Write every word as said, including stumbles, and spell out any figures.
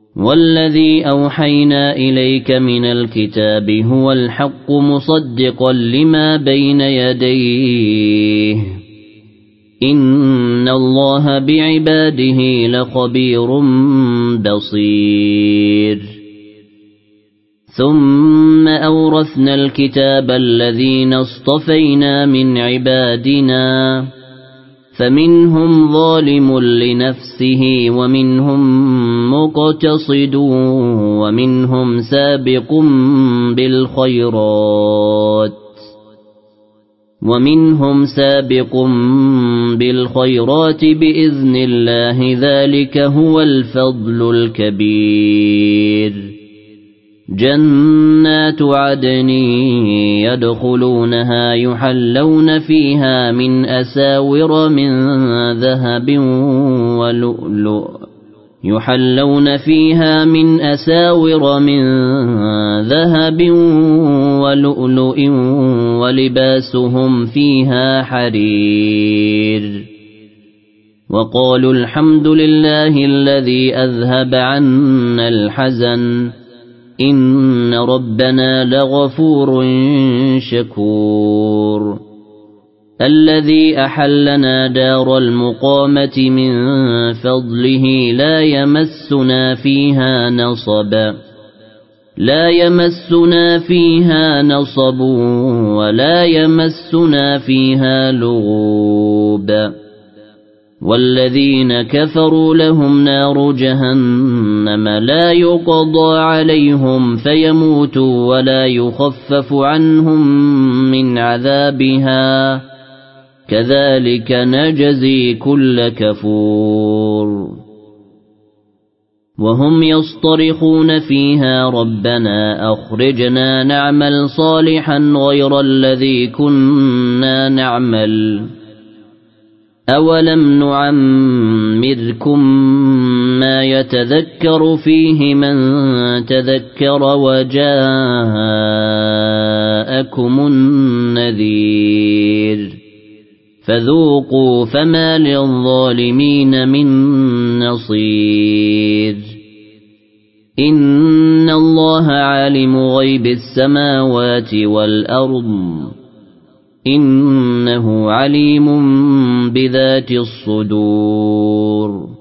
والذي أوحينا إليك من الكتاب هو الحق مصدقا لما بين يديه إن الله بعباده لخبير بصير ثم أورثنا الكتاب الذين اصطفينا من عبادنا فمنهم ظالم لنفسه ومنهم مقتصد ومنهم سابق بالخيرات ومنهم سابق بالخيرات بإذن الله ذلك هو الفضل الكبير جنات عدن يدخلونها يحلون فيها من أساور من ذهب ولؤلؤ يحلون فيها من أساور من ذهب ولؤلؤ ولباسهم فيها حرير وقالوا الحمد لله الذي أذهب عنا الحزن إن ربنا لغفور شكور الذي أحلنا دار المقامة من فضله لا يمسنا فيها نصب لا يمسنا فيها نصب ولا يمسنا فيها لغوب والذين كفروا لهم نار جهنم لا يقضى عليهم فيموتوا ولا يخفف عنهم من عذابها كذلك نجزي كل كفور وهم يصطرخون فيها ربنا أخرجنا نعمل صالحا غير الذي كنا نعمل أولم نعمركم ما يتذكر فيه من تذكر وجاءكم النذير فذوقوا فما للظالمين من نصير إن الله عالم غيب السماوات والأرض إنه عليم بذات الصدور